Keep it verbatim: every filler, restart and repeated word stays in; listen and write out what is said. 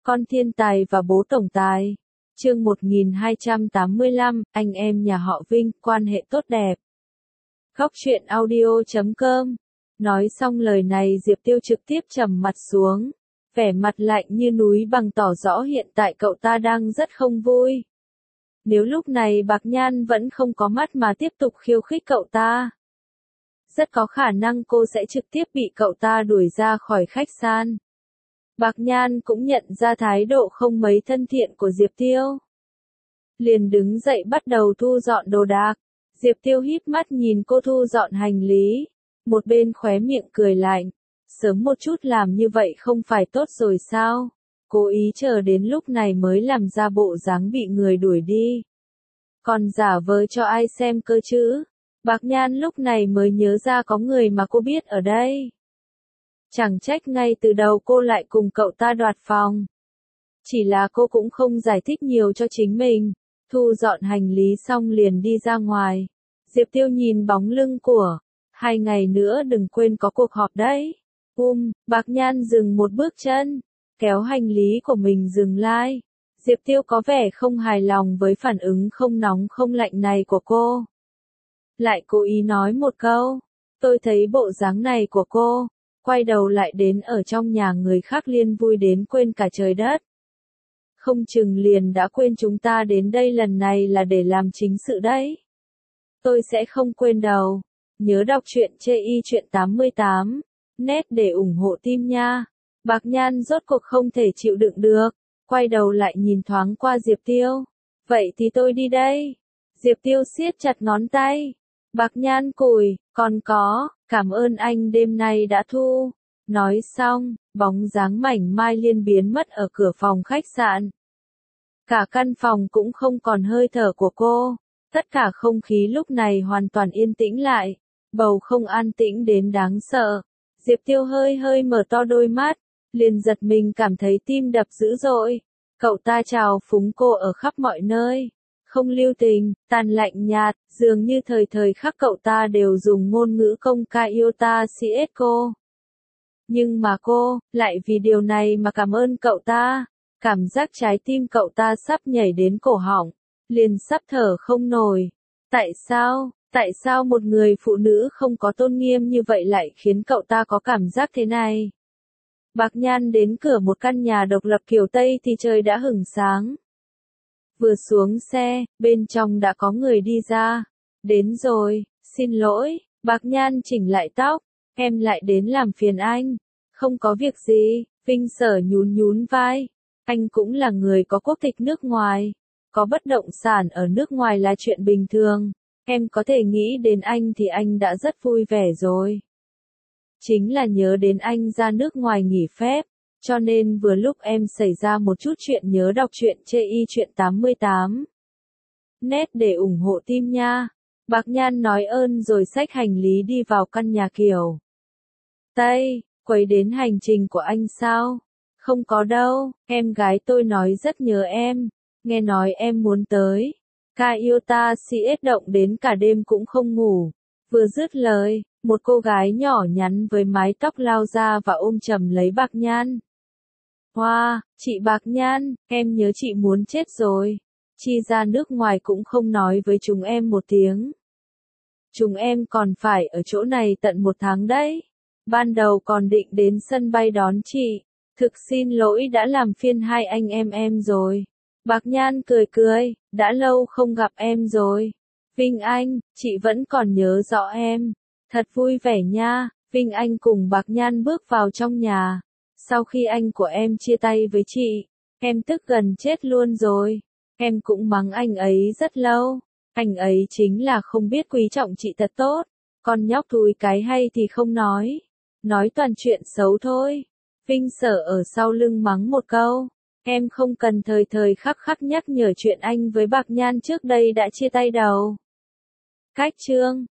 Con thiên tài và bố tổng tài. Chương một nghìn hai trăm tám mươi lăm, anh em nhà họ Vinh, quan hệ tốt đẹp. Góc truyện audio chấm com. Nói xong lời này Diệp Tiêu trực tiếp trầm mặt xuống, vẻ mặt lạnh như núi bằng tỏ rõ hiện tại cậu ta đang rất không vui. Nếu lúc này Bạc Nhan vẫn không có mắt mà tiếp tục khiêu khích cậu ta, rất có khả năng cô sẽ trực tiếp bị cậu ta đuổi ra khỏi khách sạn. Bạc Nhan cũng nhận ra thái độ không mấy thân thiện của Diệp Tiêu, liền đứng dậy bắt đầu thu dọn đồ đạc. Diệp Tiêu híp mắt nhìn cô thu dọn hành lý, một bên khóe miệng cười lạnh, sớm một chút làm như vậy không phải tốt rồi sao? Cố ý chờ đến lúc này mới làm ra bộ dáng bị người đuổi đi, còn giả vờ cho ai xem cơ chứ? Bạc Nhan lúc này mới nhớ ra có người mà cô biết ở đây. Chẳng trách ngay từ đầu cô lại cùng cậu ta đoạt phòng. Chỉ là cô cũng không giải thích nhiều cho chính mình, thu dọn hành lý xong liền đi ra ngoài. Diệp Tiêu nhìn bóng lưng của, hai ngày nữa đừng quên có cuộc họp đấy. Um, Bạc Nhan dừng một bước chân, kéo hành lý của mình dừng lại. Diệp Tiêu có vẻ không hài lòng với phản ứng không nóng không lạnh này của cô. Lại cố ý nói một câu, tôi thấy bộ dáng này của cô, quay đầu lại đến ở trong nhà người khác liên vui đến quên cả trời đất. Không chừng liền đã quên chúng ta đến đây lần này là để làm chính sự đấy. Tôi sẽ không quên đâu. Nhớ đọc truyện chê y truyện tám mươi tám, nét để ủng hộ team nha. Bạc Nhan rốt cuộc không thể chịu đựng được, quay đầu lại nhìn thoáng qua Diệp Tiêu. Vậy thì tôi đi đây. Diệp Tiêu siết chặt ngón tay. Bạc Nhan cùi, còn có, cảm ơn anh đêm nay đã thu. Nói xong, bóng dáng mảnh mai liên biến mất ở cửa phòng khách sạn. Cả căn phòng cũng không còn hơi thở của cô. Tất cả không khí lúc này hoàn toàn yên tĩnh lại. Bầu không an tĩnh đến đáng sợ. Diệp Tiêu hơi hơi mở to đôi mắt, liền giật mình cảm thấy tim đập dữ dội. Cậu ta trào phúng cô ở khắp mọi nơi. Không lưu tình, tàn lạnh nhạt, dường như thời thời khắc cậu ta đều dùng ngôn ngữ công ca yêu ta xê ét cô. Nhưng mà cô, lại vì điều này mà cảm ơn cậu ta. Cảm giác trái tim cậu ta sắp nhảy đến cổ họng, liền sắp thở không nổi. Tại sao, tại sao một người phụ nữ không có tôn nghiêm như vậy lại khiến cậu ta có cảm giác thế này? Bạc Nhan đến cửa một căn nhà độc lập kiểu Tây thì trời đã hửng sáng. Vừa xuống xe, bên trong đã có người đi ra. Đến rồi, xin lỗi, Bạc Nhan chỉnh lại tóc, em lại đến làm phiền anh. Không có việc gì, Vinh Sở nhún nhún vai. Anh cũng là người có quốc tịch nước ngoài. Có bất động sản ở nước ngoài là chuyện bình thường. Em có thể nghĩ đến anh thì anh đã rất vui vẻ rồi. Chính là nhớ đến anh ra nước ngoài nghỉ phép. Cho nên vừa lúc em xảy ra một chút chuyện nhớ đọc truyện chê y truyện tám mươi tám. Nét để ủng hộ team nha. Bạc Nhan nói ơn rồi xách hành lý đi vào căn nhà kiểu Tây. Quấy đến hành trình của anh sao? Không có đâu, em gái tôi nói rất nhớ em. Nghe nói em muốn tới. Ca yêu ta xê ét động đến cả đêm cũng không ngủ. Vừa dứt lời, một cô gái nhỏ nhắn với mái tóc lao ra và ôm chầm lấy Bạc Nhan. Hoa, wow, chị Bạc Nhan, em nhớ chị muốn chết rồi. Chi ra nước ngoài cũng không nói với chúng em một tiếng. Chúng em còn phải ở chỗ này tận một tháng đấy. Ban đầu còn định đến sân bay đón chị. Thực xin lỗi đã làm phiền hai anh em em rồi. Bạc Nhan cười cười, đã lâu không gặp em rồi. Vinh Anh, chị vẫn còn nhớ rõ em. Thật vui vẻ nha. Vinh Anh cùng Bạc Nhan bước vào trong nhà. Sau khi anh của em chia tay với chị, em tức gần chết luôn rồi. Em cũng mắng anh ấy rất lâu. Anh ấy chính là không biết quý trọng chị thật tốt. Con nhóc thúi cái hay thì không nói. Nói toàn chuyện xấu thôi. Vinh Sở ở sau lưng mắng một câu. Em không cần thời thời khắc khắc nhắc nhở chuyện anh với Bạc Nhan trước đây đã chia tay đâu. Cách chương